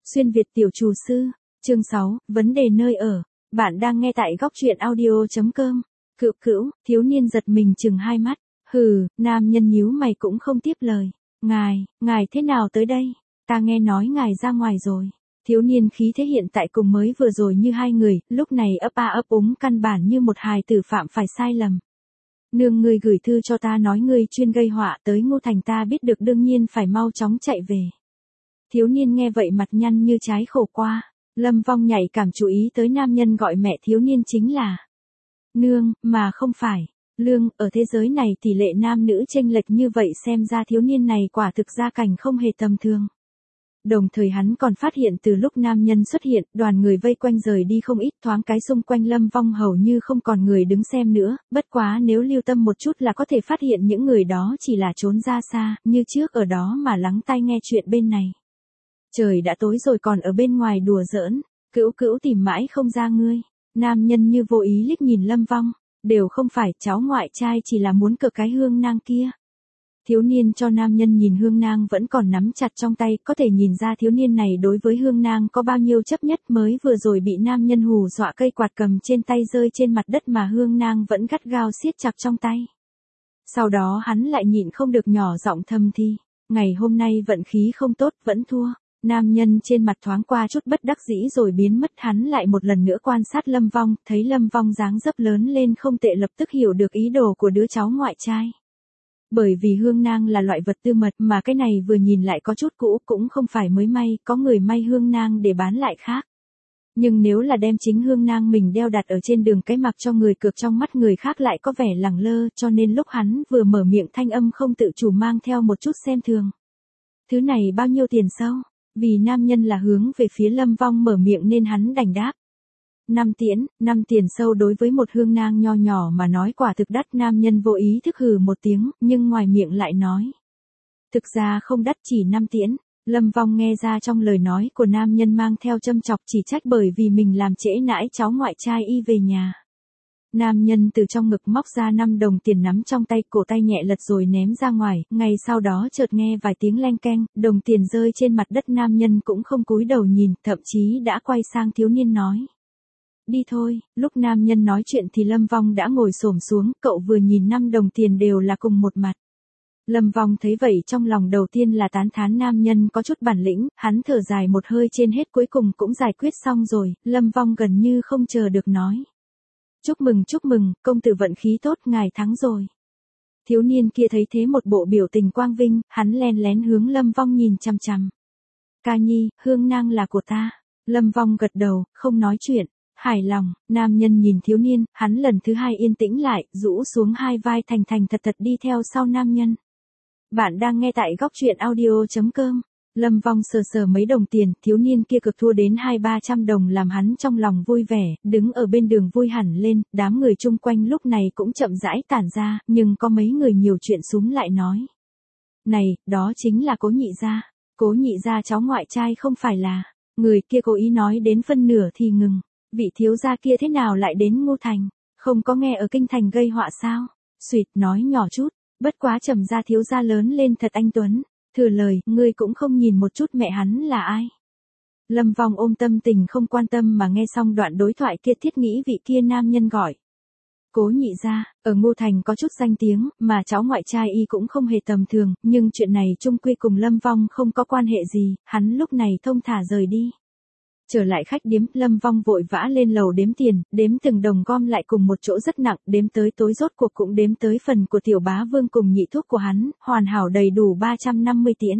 Xuyên Việt tiểu chủ sư, chương 6, vấn đề nơi ở. Bạn đang nghe tại góc truyện audio.com. Cữu cữu, thiếu niên giật mình chừng hai mắt. Hừ, nam nhân nhíu mày cũng không tiếp lời. Ngài thế nào tới đây? Ta nghe nói ngài ra ngoài rồi. Thiếu niên khí thế hiện tại cùng mới vừa rồi như hai người, lúc này ấp a ấp úng căn bản như một hài tử phạm phải sai lầm. Nương ngươi gửi thư cho ta nói ngươi chuyên gây họa tới Ngô Thành, ta biết được đương nhiên phải mau chóng chạy về. Thiếu niên nghe vậy mặt nhăn như trái khổ qua. Lâm Vong nhạy cảm chú ý tới nam nhân gọi mẹ thiếu niên chính là nương, mà không phải lương. Ở thế giới này tỷ lệ nam nữ chênh lệch như vậy, xem ra thiếu niên này quả thực gia cảnh không hề tầm thường. Đồng thời hắn còn phát hiện từ lúc nam nhân xuất hiện, đoàn người vây quanh rời đi không ít, thoáng cái xung quanh Lâm Vong hầu như không còn người đứng xem nữa, bất quá nếu lưu tâm một chút là có thể phát hiện những người đó chỉ là trốn ra xa, như trước ở đó mà lắng tai nghe chuyện bên này. Trời đã tối rồi còn ở bên ngoài đùa giỡn, cữu cữu tìm mãi không ra ngươi. Nam nhân như vô ý liếc nhìn Lâm Vong, đều không phải, cháu ngoại trai chỉ là muốn cờ cái hương nang kia. Thiếu niên cho nam nhân nhìn hương nang vẫn còn nắm chặt trong tay, có thể nhìn ra thiếu niên này đối với hương nang có bao nhiêu chấp nhất, mới vừa rồi bị nam nhân hù dọa cây quạt cầm trên tay rơi trên mặt đất mà hương nang vẫn gắt gao siết chặt trong tay. Sau đó hắn lại nhịn không được nhỏ giọng thầm thì, ngày hôm nay vận khí không tốt, vẫn thua. Nam nhân trên mặt thoáng qua chút bất đắc dĩ rồi biến mất, hắn lại một lần nữa quan sát Lâm Vong, thấy Lâm Vong dáng dấp lớn lên không tệ, lập tức hiểu được ý đồ của đứa cháu ngoại trai. Bởi vì hương nang là loại vật tư mật mà cái này vừa nhìn lại có chút cũ, cũng không phải mới may, có người may hương nang để bán lại khác. Nhưng nếu là đem chính hương nang mình đeo đặt ở trên đường cái mặc cho người cược, trong mắt người khác lại có vẻ lẳng lơ, cho nên lúc hắn vừa mở miệng thanh âm không tự chủ mang theo một chút xem thường. Thứ này bao nhiêu tiền sao? Vì nam nhân là hướng về phía Lâm Vong mở miệng nên hắn đành đáp. 5 tiền sâu đối với một hương nang nho nhỏ mà nói quả thực đắt. Nam nhân vô ý thức hừ một tiếng, nhưng ngoài miệng lại nói. Thực ra không đắt, chỉ 5 tiễn. Lâm Vong nghe ra trong lời nói của nam nhân mang theo châm chọc chỉ trách bởi vì mình làm trễ nãi cháu ngoại trai y về nhà. Nam nhân từ trong ngực móc ra 5 đồng tiền nắm trong tay, cổ tay nhẹ lật rồi ném ra ngoài, ngay sau đó chợt nghe vài tiếng leng keng, đồng tiền rơi trên mặt đất. Nam nhân cũng không cúi đầu nhìn, thậm chí đã quay sang thiếu niên nói. Đi thôi. Lúc nam nhân nói chuyện thì Lâm Vong đã ngồi xổm xuống, cậu vừa nhìn 5 đồng tiền đều là cùng một mặt. Lâm Vong thấy vậy trong lòng đầu tiên là tán thán nam nhân có chút bản lĩnh, hắn thở dài một hơi, trên hết cuối cùng cũng giải quyết xong rồi. Lâm Vong gần như không chờ được nói. Chúc mừng, công tử vận khí tốt, ngài thắng rồi. Thiếu niên kia thấy thế một bộ biểu tình quang vinh, hắn len lén hướng Lâm Vong nhìn chằm chằm. Ca nhi, hương nang là của ta. Lâm Vong gật đầu, không nói chuyện. Hài lòng, nam nhân nhìn thiếu niên, hắn lần thứ hai yên tĩnh lại, rũ xuống hai vai, thành thật đi theo sau nam nhân. Bạn đang nghe tại góc truyện audio.com. Lâm Vong sờ mấy đồng tiền, thiếu niên kia cực thua đến 200-300 đồng làm hắn trong lòng vui vẻ, đứng ở bên đường vui hẳn lên. Đám người chung quanh lúc này cũng chậm rãi tản ra, nhưng có mấy người nhiều chuyện súm lại nói. Này, đó chính là Cố nhị gia. Cố nhị gia cháu ngoại trai không phải là. Người kia cố ý nói đến phân nửa thì ngừng. Vị thiếu gia kia thế nào lại đến Ngô Thành? Không có nghe ở kinh thành gây họa sao? Xuyệt nói nhỏ chút, bất quá trầm gia thiếu gia lớn lên thật anh tuấn. Thừa lời, ngươi cũng không nhìn một chút mẹ hắn là ai. Lâm Vong ôm tâm tình không quan tâm mà nghe xong đoạn đối thoại kia, thiết nghĩ vị kia nam nhân gọi. Cố nhị gia, ở Ngô Thành có chút danh tiếng, mà cháu ngoại trai y cũng không hề tầm thường, nhưng chuyện này chung quy cùng Lâm Vong không có quan hệ gì, hắn lúc này thông thả rời đi. Trở lại khách điếm, Lâm Vong vội vã lên lầu đếm tiền, đếm từng đồng gom lại cùng một chỗ rất nặng, đếm tới tối rốt cuộc cũng đếm tới phần của tiểu bá vương cùng nhị thuốc của hắn, hoàn hảo đầy đủ 350 tiễn.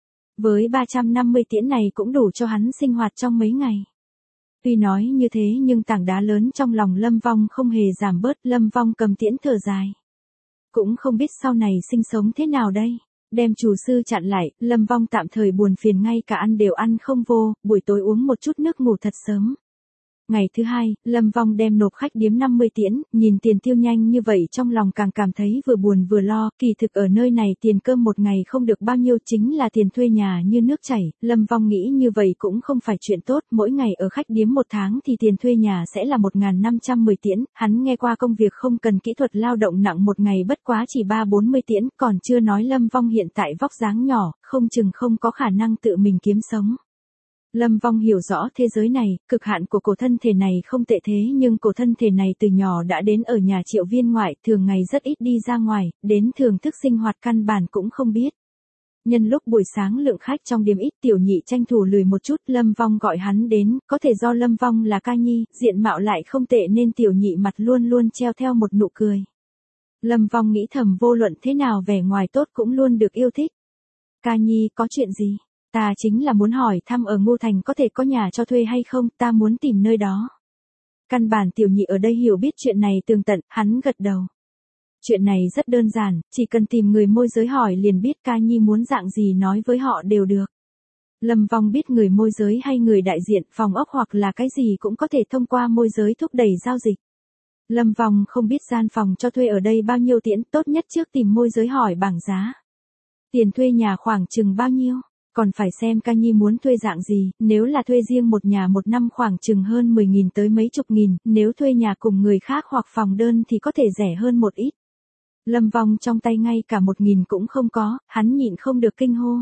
Với 350 tiễn này cũng đủ cho hắn sinh hoạt trong mấy ngày. Tuy nói như thế nhưng tảng đá lớn trong lòng Lâm Vong không hề giảm bớt. Lâm Vong cầm tiễn thở dài. Cũng không biết sau này sinh sống thế nào đây. Đem chủ sư chặn lại, Lâm Vong tạm thời buồn phiền, ngay cả ăn đều ăn không vô, buổi tối uống một chút nước ngủ thật sớm. Ngày thứ hai, Lâm Vong đem nộp khách điếm 50 tiễn, nhìn tiền tiêu nhanh như vậy trong lòng càng cảm thấy vừa buồn vừa lo, kỳ thực ở nơi này tiền cơm một ngày không được bao nhiêu, chính là tiền thuê nhà như nước chảy. Lâm Vong nghĩ như vậy cũng không phải chuyện tốt, mỗi ngày ở khách điếm một tháng thì tiền thuê nhà sẽ là 1.510 tiễn, hắn nghe qua công việc không cần kỹ thuật lao động nặng một ngày bất quá chỉ 3-40 tiễn, còn chưa nói Lâm Vong hiện tại vóc dáng nhỏ, không chừng không có khả năng tự mình kiếm sống. Lâm Vong hiểu rõ thế giới này, cực hạn của cổ thân thể này không tệ thế nhưng cổ thân thể này từ nhỏ đã đến ở nhà Triệu Viên ngoại, thường ngày rất ít đi ra ngoài, đến thưởng thức sinh hoạt căn bản cũng không biết. Nhân lúc buổi sáng lượng khách trong điểm ít, Tiểu Nhị tranh thủ lười một chút, Lâm Vong gọi hắn đến, có thể do Lâm Vong là ca nhi, diện mạo lại không tệ nên Tiểu Nhị mặt luôn luôn treo theo một nụ cười. Lâm Vong nghĩ thầm vô luận thế nào vẻ ngoài tốt cũng luôn được yêu thích. Ca nhi, có chuyện gì? Ta chính là muốn hỏi thăm ở Ngô Thành có thể có nhà cho thuê hay không, ta muốn tìm nơi đó. Căn bản Tiểu Nhị ở đây hiểu biết chuyện này tường tận, hắn gật đầu. Chuyện này rất đơn giản, chỉ cần tìm người môi giới hỏi liền biết ca nhi muốn dạng gì nói với họ đều được. Lâm Vong biết người môi giới hay người đại diện phòng ốc hoặc là cái gì cũng có thể thông qua môi giới thúc đẩy giao dịch. Lâm Vong không biết gian phòng cho thuê ở đây bao nhiêu tiền, tốt nhất trước tìm môi giới hỏi bảng giá. Tiền thuê nhà khoảng chừng bao nhiêu? Còn phải xem ca nhi muốn thuê dạng gì, nếu là thuê riêng một nhà một năm khoảng chừng hơn 10.000 tới mấy chục nghìn, nếu thuê nhà cùng người khác hoặc phòng đơn thì có thể rẻ hơn một ít. Lâm Vong trong tay ngay cả 1.000 cũng không có, hắn nhịn không được kinh hô.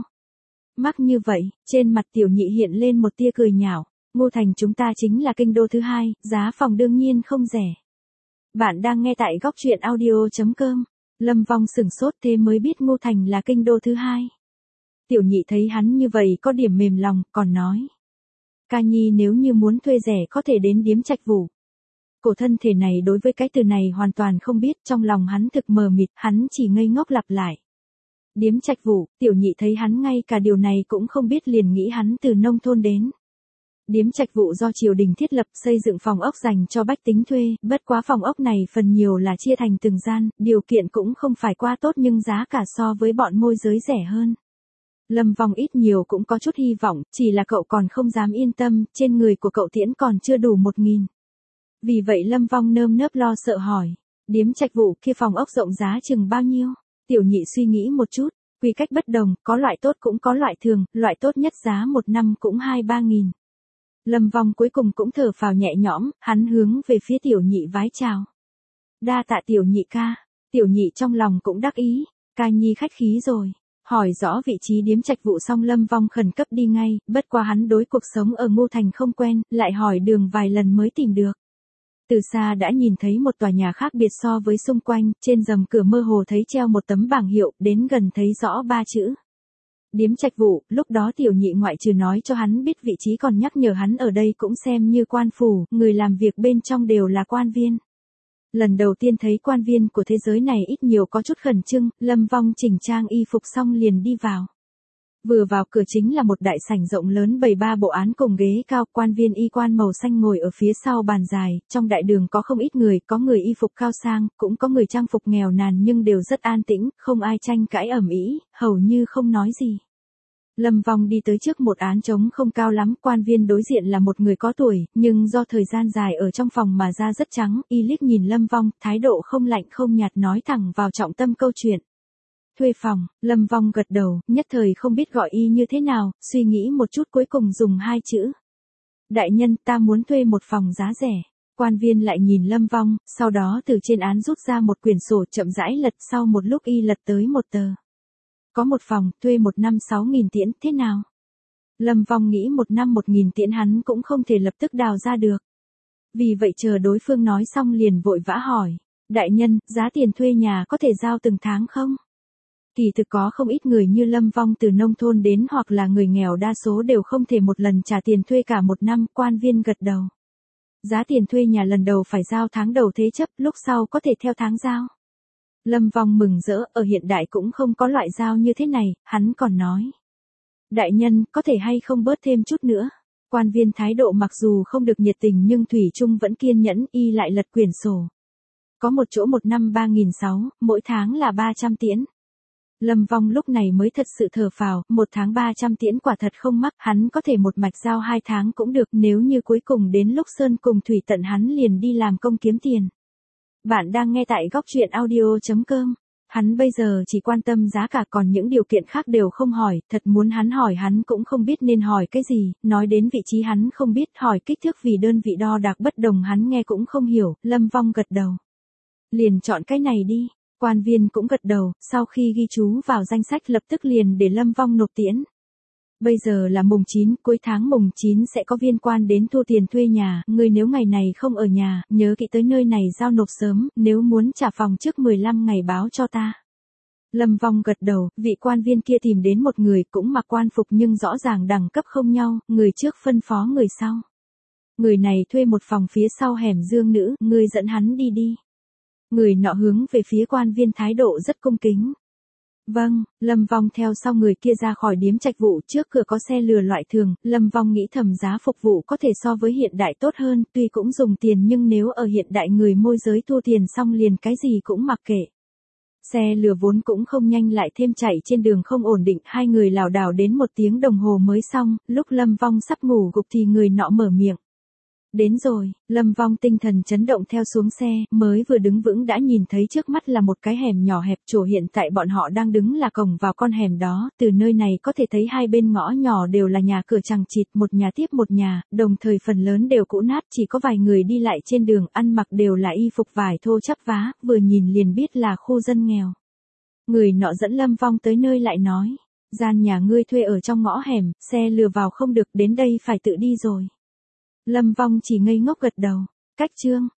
Mắc như vậy, trên mặt Tiểu Nhị hiện lên một tia cười nhạo, Ngô Thành chúng ta chính là kinh đô thứ hai, giá phòng đương nhiên không rẻ. Bạn đang nghe tại góc truyện audio.com. Lâm Vong sửng sốt thế mới biết Ngô Thành là kinh đô thứ hai. Tiểu Nhị thấy hắn như vậy có điểm mềm lòng, còn nói. Ca nhi nếu như muốn thuê rẻ có thể đến điếm Trạch Vũ. Cổ thân thể này đối với cái từ này hoàn toàn không biết, trong lòng hắn thực mờ mịt, hắn chỉ ngây ngốc lặp lại. Điếm Trạch Vũ, Tiểu Nhị thấy hắn ngay cả điều này cũng không biết liền nghĩ hắn từ nông thôn đến. Điếm Trạch Vũ do triều đình thiết lập xây dựng phòng ốc dành cho bách tính thuê, bất quá phòng ốc này phần nhiều là chia thành từng gian, điều kiện cũng không phải quá tốt nhưng giá cả so với bọn môi giới rẻ hơn. Lâm Vong ít nhiều cũng có chút hy vọng, chỉ là cậu còn không dám yên tâm, trên người của cậu tiễn còn chưa đủ 1.000. Vì vậy Lâm Vong nơm nớp lo sợ hỏi, điếm Trạch Vũ kia phòng ốc rộng giá chừng bao nhiêu? Tiểu Nhị suy nghĩ một chút, quy cách bất đồng, có loại tốt cũng có loại thường, loại tốt nhất giá một năm cũng 2-3 nghìn. Lâm Vong cuối cùng cũng thở phào nhẹ nhõm, hắn hướng về phía Tiểu Nhị vái chào. Đa tạ Tiểu Nhị ca. Tiểu Nhị trong lòng cũng đắc ý, ca nhi khách khí rồi. Hỏi rõ vị trí điếm Trạch Vũ xong Lâm Vong khẩn cấp đi ngay, bất quá hắn đối cuộc sống ở Ngô Thành không quen, lại hỏi đường vài lần mới tìm được. Từ xa đã nhìn thấy một tòa nhà khác biệt so với xung quanh, trên rèm cửa mơ hồ thấy treo một tấm bảng hiệu, đến gần thấy rõ 3 chữ. Điếm Trạch Vũ, lúc đó Tiểu Nhị ngoại trừ nói cho hắn biết vị trí còn nhắc nhở hắn ở đây cũng xem như quan phủ, người làm việc bên trong đều là quan viên. Lần đầu tiên thấy quan viên của thế giới này ít nhiều có chút khẩn trương, Lâm Vong chỉnh trang y phục xong liền đi vào. Vừa vào cửa chính là một đại sảnh rộng lớn bày 3 bộ án cùng ghế cao, quan viên y quan màu xanh ngồi ở phía sau bàn dài, trong đại đường có không ít người, có người y phục cao sang, cũng có người trang phục nghèo nàn nhưng đều rất an tĩnh, không ai tranh cãi ầm ĩ, hầu như không nói gì. Lâm Vong đi tới trước một án trống không cao lắm, quan viên đối diện là một người có tuổi, nhưng do thời gian dài ở trong phòng mà da rất trắng, y liếc nhìn Lâm Vong, thái độ không lạnh không nhạt nói thẳng vào trọng tâm câu chuyện. Thuê phòng, Lâm Vong gật đầu, nhất thời không biết gọi y như thế nào, suy nghĩ một chút cuối cùng dùng 2 chữ. Đại nhân, ta muốn thuê một phòng giá rẻ. Quan viên lại nhìn Lâm Vong, sau đó từ trên án rút ra một quyển sổ chậm rãi lật, sau một lúc y lật tới một tờ. Có một phòng, thuê một năm 6.000 tiễn, thế nào? Lâm Vong nghĩ một năm 1.000 tiễn hắn cũng không thể lập tức đào ra được. Vì vậy chờ đối phương nói xong liền vội vã hỏi. Đại nhân, giá tiền thuê nhà có thể giao từng tháng không? Kỳ thực có không ít người như Lâm Vong từ nông thôn đến hoặc là người nghèo đa số đều không thể một lần trả tiền thuê cả một năm, quan viên gật đầu. Giá tiền thuê nhà lần đầu phải giao tháng đầu thế chấp, lúc sau có thể theo tháng giao. Lâm Vong mừng rỡ, ở hiện đại cũng không có loại giao như thế này, hắn còn nói. Đại nhân, có thể hay không bớt thêm chút nữa. Quan viên thái độ mặc dù không được nhiệt tình nhưng thủy chung vẫn kiên nhẫn, y lại lật quyển sổ. Có một chỗ một năm 3.600, mỗi tháng là 300 tiễn. Lâm Vong lúc này mới thật sự thở phào, một tháng 300 tiễn quả thật không mắc, hắn có thể một mạch giao 2 tháng cũng được, nếu như cuối cùng đến lúc sơn cùng thủy tận hắn liền đi làm công kiếm tiền. Bạn đang nghe tại góc truyện audio.com. Hắn bây giờ chỉ quan tâm giá cả, còn những điều kiện khác đều không hỏi, thật muốn hắn hỏi hắn cũng không biết nên hỏi cái gì, nói đến vị trí hắn không biết, hỏi kích thước vì đơn vị đo đạc bất đồng hắn nghe cũng không hiểu, Lâm Vong gật đầu. Liền chọn cái này đi, quan viên cũng gật đầu, sau khi ghi chú vào danh sách lập tức liền để Lâm Vong nộp tiễn. Bây giờ là mùng 9, cuối tháng mùng 9 sẽ có viên quan đến thu tiền thuê nhà, ngươi nếu ngày này không ở nhà, nhớ kỹ tới nơi này giao nộp sớm, nếu muốn trả phòng trước 15 ngày báo cho ta. Lâm Vong gật đầu, vị quan viên kia tìm đến một người cũng mặc quan phục nhưng rõ ràng đẳng cấp không nhau, người trước phân phó người sau. Người này thuê một phòng phía sau hẻm Dương Nữ, ngươi dẫn hắn đi đi. Người nọ hướng về phía quan viên thái độ rất cung kính. Vâng, Lâm Vong theo sau người kia ra khỏi điếm trạch vụ, trước cửa có xe lừa loại thường, Lâm Vong nghĩ thầm giá phục vụ có thể so với hiện đại tốt hơn, tuy cũng dùng tiền nhưng nếu ở hiện đại người môi giới thu tiền xong liền cái gì cũng mặc kệ. Xe lừa vốn cũng không nhanh lại thêm chạy trên đường không ổn định, hai người lảo đảo đến 1 tiếng đồng hồ mới xong, lúc Lâm Vong sắp ngủ gục thì người nọ mở miệng. Đến rồi, Lâm Vong tinh thần chấn động theo xuống xe, mới vừa đứng vững đã nhìn thấy trước mắt là một cái hẻm nhỏ hẹp, chỗ hiện tại bọn họ đang đứng là cổng vào con hẻm đó, từ nơi này có thể thấy hai bên ngõ nhỏ đều là nhà cửa chằng chịt, một nhà tiếp một nhà, đồng thời phần lớn đều cũ nát, chỉ có vài người đi lại trên đường, ăn mặc đều là y phục vải thô chắp vá, vừa nhìn liền biết là khu dân nghèo. Người nọ dẫn Lâm Vong tới nơi lại nói, gian nhà ngươi thuê ở trong ngõ hẻm, xe lừa vào không được, đến đây phải tự đi rồi. Lâm Vong chỉ ngây ngốc gật đầu. Cách chương